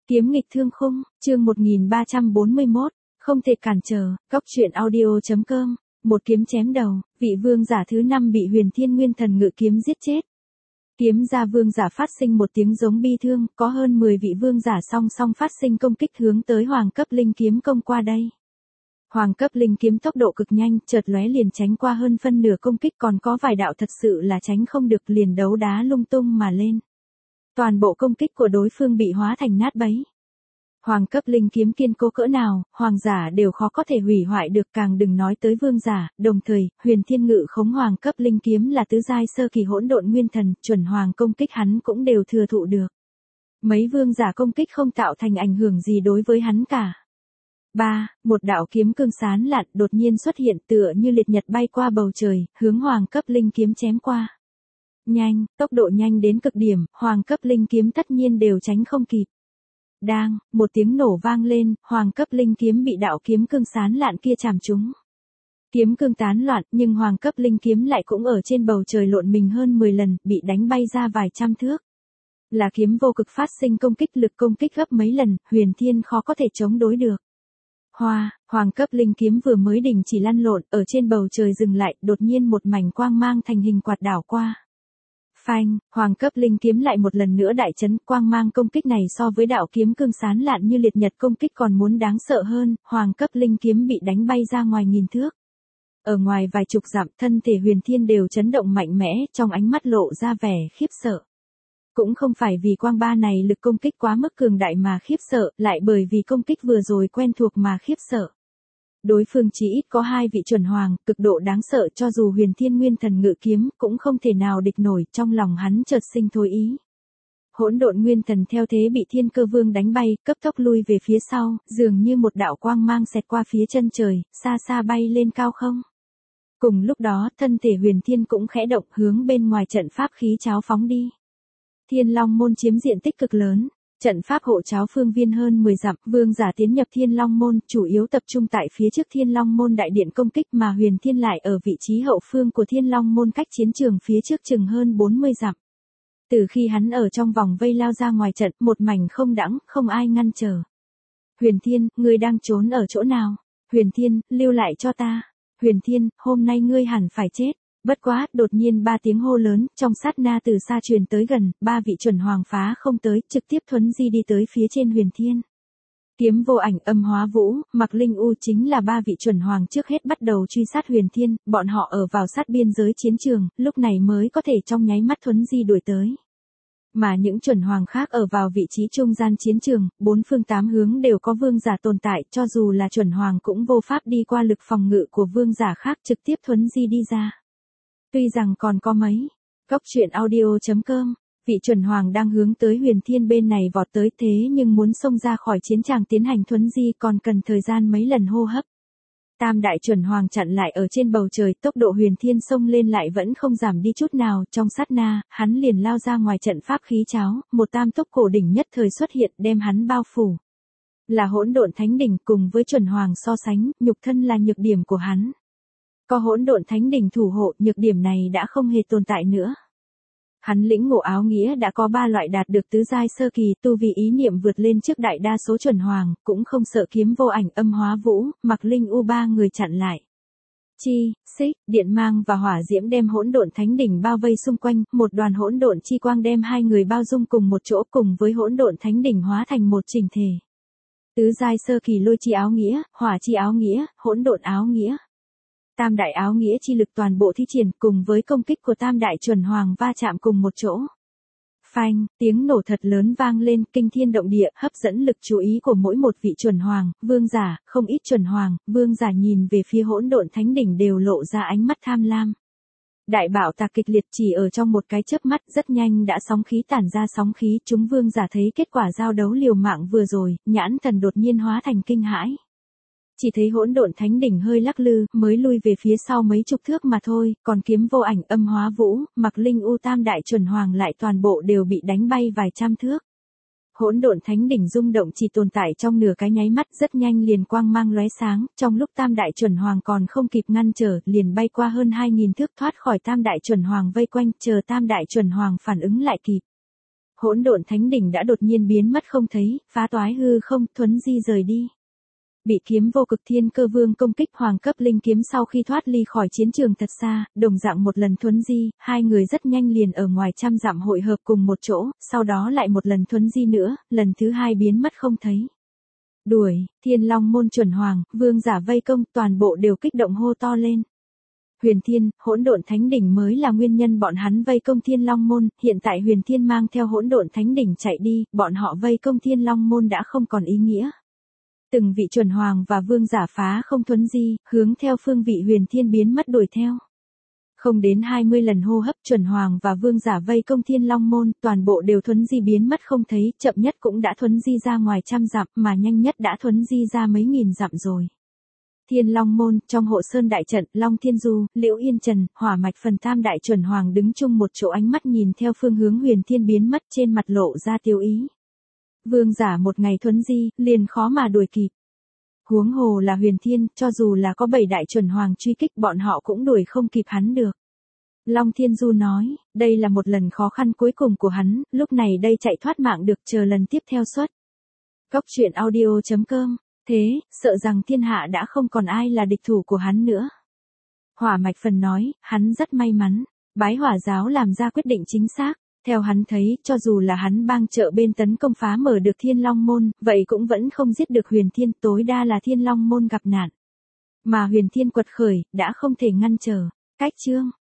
Kiếm nghịch thương khung, chương 1341, không thể cản trở, góc truyện audio.com, một kiếm chém đầu, vị vương giả thứ 5 bị Huyền Thiên Nguyên Thần ngự kiếm giết chết. Kiếm ra vương giả phát sinh một tiếng giống bi thương, có hơn 10 vị vương giả song song phát sinh công kích hướng tới hoàng cấp linh kiếm công qua đây. Hoàng cấp linh kiếm tốc độ cực nhanh, chợt lóe liền tránh qua hơn phân nửa công kích, còn có vài đạo thật sự là tránh không được liền đấu đá lung tung mà lên. Toàn bộ công kích của đối phương bị hóa thành nát bấy. Hoàng cấp linh kiếm kiên cố cỡ nào, hoàng giả đều khó có thể hủy hoại được, càng đừng nói tới vương giả. Đồng thời, Huyền Thiên ngự khống hoàng cấp linh kiếm là tứ giai sơ kỳ hỗn độn nguyên thần, chuẩn hoàng công kích hắn cũng đều thừa thụ được. Mấy vương giả công kích không tạo thành ảnh hưởng gì đối với hắn cả. Một đạo kiếm cương sán lạn đột nhiên xuất hiện, tựa như liệt nhật bay qua bầu trời, hướng hoàng cấp linh kiếm chém qua. Nhanh, tốc độ nhanh đến cực điểm, hoàng cấp linh kiếm tất nhiên đều tránh không kịp. Đang, một tiếng nổ vang lên, hoàng cấp linh kiếm bị đạo kiếm cương sán lạn kia chạm trúng. Kiếm cương tán loạn, nhưng hoàng cấp linh kiếm lại cũng ở trên bầu trời lộn mình hơn 10 lần, bị đánh bay ra vài trăm thước. Là kiếm vô cực phát sinh công kích, lực công kích gấp mấy lần, Huyền Thiên khó có thể chống đối được. Hoàng cấp linh kiếm vừa mới đình chỉ lăn lộn, ở trên bầu trời dừng lại, đột nhiên một mảnh quang mang thành hình quạt đảo qua. Phanh, hoàng cấp linh kiếm lại một lần nữa đại chấn, quang mang công kích này so với đạo kiếm cương sán lạn như liệt nhật công kích còn muốn đáng sợ hơn, hoàng cấp linh kiếm bị đánh bay ra ngoài nghìn thước. Ở ngoài vài chục dặm, thân thể Huyền Thiên đều chấn động mạnh mẽ, trong ánh mắt lộ ra vẻ khiếp sợ. Cũng không phải vì quang ba này lực công kích quá mức cường đại mà khiếp sợ, lại bởi vì công kích vừa rồi quen thuộc mà khiếp sợ. Đối phương chỉ ít có 2 vị chuẩn hoàng, cực độ đáng sợ, cho dù Huyền Thiên Nguyên Thần ngự kiếm cũng không thể nào địch nổi, trong lòng hắn chợt sinh thôi ý. Hỗn độn nguyên thần theo thế bị Thiên Cơ Vương đánh bay, cấp tốc lui về phía sau, dường như một đạo quang mang xẹt qua phía chân trời, xa xa bay lên cao không. Cùng lúc đó, thân thể Huyền Thiên cũng khẽ động, hướng bên ngoài trận pháp khí cháo phóng đi. Thiên Long môn chiếm diện tích cực lớn. Trận pháp hộ cháo phương viên hơn 10 dặm, vương giả tiến nhập Thiên Long môn, chủ yếu tập trung tại phía trước Thiên Long môn đại điện công kích, mà Huyền Thiên lại ở vị trí hậu phương của Thiên Long môn, cách chiến trường phía trước chừng hơn 40 dặm. Từ khi hắn ở trong vòng vây lao ra ngoài trận, một mảnh không đãng, không ai ngăn trở. Huyền Thiên, ngươi đang trốn ở chỗ nào? Huyền Thiên, lưu lại cho ta. Huyền Thiên, hôm nay ngươi hẳn phải chết. Bất quá, đột nhiên 3 tiếng hô lớn, trong sát na từ xa truyền tới gần, 3 vị chuẩn hoàng phá không tới, trực tiếp thuấn di đi tới phía trên Huyền Thiên. Kiếm vô ảnh, Âm Hóa Vũ, Mạc Linh U chính là 3 vị chuẩn hoàng trước hết bắt đầu truy sát Huyền Thiên, bọn họ ở vào sát biên giới chiến trường, lúc này mới có thể trong nháy mắt thuấn di đuổi tới. Mà những chuẩn hoàng khác ở vào vị trí trung gian chiến trường, 4 phương 8 hướng đều có vương giả tồn tại, cho dù là chuẩn hoàng cũng vô pháp đi qua lực phòng ngự của vương giả khác, trực tiếp thuấn di đi ra. Tuy rằng còn có mấy, góc truyện audio.com, vị chuẩn hoàng đang hướng tới Huyền Thiên bên này vọt tới, thế nhưng muốn xông ra khỏi chiến tràng tiến hành thuấn di còn cần thời gian mấy lần hô hấp. Tam đại chuẩn hoàng chặn lại ở trên bầu trời, tốc độ Huyền Thiên xông lên lại vẫn không giảm đi chút nào, trong sát na, hắn liền lao ra ngoài trận pháp khí cháo, một tam tốc cổ đỉnh nhất thời xuất hiện đem hắn bao phủ. Là hỗn độn thánh đỉnh, cùng với chuẩn hoàng so sánh, nhục thân là nhược điểm của hắn. Có hỗn độn thánh đỉnh thủ hộ, nhược điểm này đã không hề tồn tại nữa. Hắn lĩnh ngộ áo nghĩa đã có 3 loại đạt được tứ giai sơ kỳ, tu vì ý niệm vượt lên trước đại đa số chuẩn hoàng, cũng không sợ kiếm vô ảnh, Âm Hóa Vũ, Mạc Linh U 3 người chặn lại. Chi, xích, điện mang và hỏa diễm đem hỗn độn thánh đỉnh bao vây xung quanh, một đoàn hỗn độn chi quang đem 2 người bao dung cùng một chỗ, cùng với hỗn độn thánh đỉnh hóa thành một chỉnh thể. Tứ giai sơ kỳ lôi chi áo nghĩa, hỏa chi áo nghĩa, hỗn độn áo nghĩa. Tam đại áo nghĩa chi lực toàn bộ thi triển, cùng với công kích của tam đại chuẩn hoàng va chạm cùng một chỗ. Phanh, tiếng nổ thật lớn vang lên, kinh thiên động địa, hấp dẫn lực chú ý của mỗi một vị chuẩn hoàng, vương giả, không ít chuẩn hoàng, vương giả nhìn về phía hỗn độn thánh đỉnh đều lộ ra ánh mắt tham lam. Đại bạo tạc kịch liệt chỉ ở trong một cái chớp mắt, rất nhanh đã sóng khí tản ra sóng khí, chúng vương giả thấy kết quả giao đấu liều mạng vừa rồi, nhãn thần đột nhiên hóa thành kinh hãi. Chỉ thấy hỗn độn thánh đỉnh hơi lắc lư, mới lui về phía sau mấy chục thước mà thôi, còn kiếm vô ảnh, Âm Hóa Vũ, Mạc Linh U tam đại chuẩn hoàng lại toàn bộ đều bị đánh bay vài trăm thước. Hỗn độn thánh đỉnh rung động chỉ tồn tại trong nửa cái nháy mắt, rất nhanh liền quang mang lóe sáng, trong lúc tam đại chuẩn hoàng còn không kịp ngăn trở, liền bay qua hơn 2000 thước thoát khỏi tam đại chuẩn hoàng vây quanh, chờ tam đại chuẩn hoàng phản ứng lại kịp. Hỗn độn thánh đỉnh đã đột nhiên biến mất không thấy, phá toái hư không, thuấn di rời đi. Bị kiếm vô cực thiên cơ vương công kích hoàng cấp linh kiếm sau khi thoát ly khỏi chiến trường thật xa, đồng dạng một lần thuấn di, hai người rất nhanh liền ở ngoài trăm dặm hội hợp cùng một chỗ, sau đó lại một lần thuấn di nữa, lần thứ hai biến mất không thấy. Đuổi, Thiên Long môn chuẩn hoàng, vương giả vây công, toàn bộ đều kích động hô to lên. Huyền Thiên, hỗn độn thánh đỉnh mới là nguyên nhân bọn hắn vây công Thiên Long môn, hiện tại Huyền Thiên mang theo hỗn độn thánh đỉnh chạy đi, bọn họ vây công Thiên Long môn đã không còn ý nghĩa. Từng vị chuẩn hoàng và vương giả phá không thuấn di, hướng theo phương vị Huyền Thiên biến mất đuổi theo. Không đến 20 lần hô hấp, chuẩn hoàng và vương giả vây công Thiên Long môn, toàn bộ đều thuấn di biến mất không thấy, chậm nhất cũng đã thuấn di ra ngoài trăm dặm, mà nhanh nhất đã thuấn di ra mấy nghìn dặm rồi. Thiên Long môn, trong hộ sơn đại trận, Long Thiên Du, Liễu Yên Trần, Hỏa Mạch Phần tam đại chuẩn hoàng đứng chung một chỗ, ánh mắt nhìn theo phương hướng Huyền Thiên biến mất, trên mặt lộ ra tiêu ý. Vương giả một ngày thuấn di, liền khó mà đuổi kịp. Huống hồ là Huyền Thiên, cho dù là có 7 đại chuẩn hoàng truy kích, bọn họ cũng đuổi không kịp hắn được. Long Thiên Du nói, đây là một lần khó khăn cuối cùng của hắn, lúc này đây chạy thoát mạng được, chờ lần tiếp theo xuất. Cốc truyện audio.com. Thế, sợ rằng thiên hạ đã không còn ai là địch thủ của hắn nữa. Hỏa Mạch Phần nói, hắn rất may mắn, bái hỏa giáo làm ra quyết định chính xác. Theo hắn thấy, cho dù là hắn bang trợ bên tấn công phá mở được Thiên Long môn, vậy cũng vẫn không giết được Huyền Thiên, tối đa là Thiên Long môn gặp nạn. Mà Huyền Thiên quật khởi, đã không thể ngăn trở. Cách chương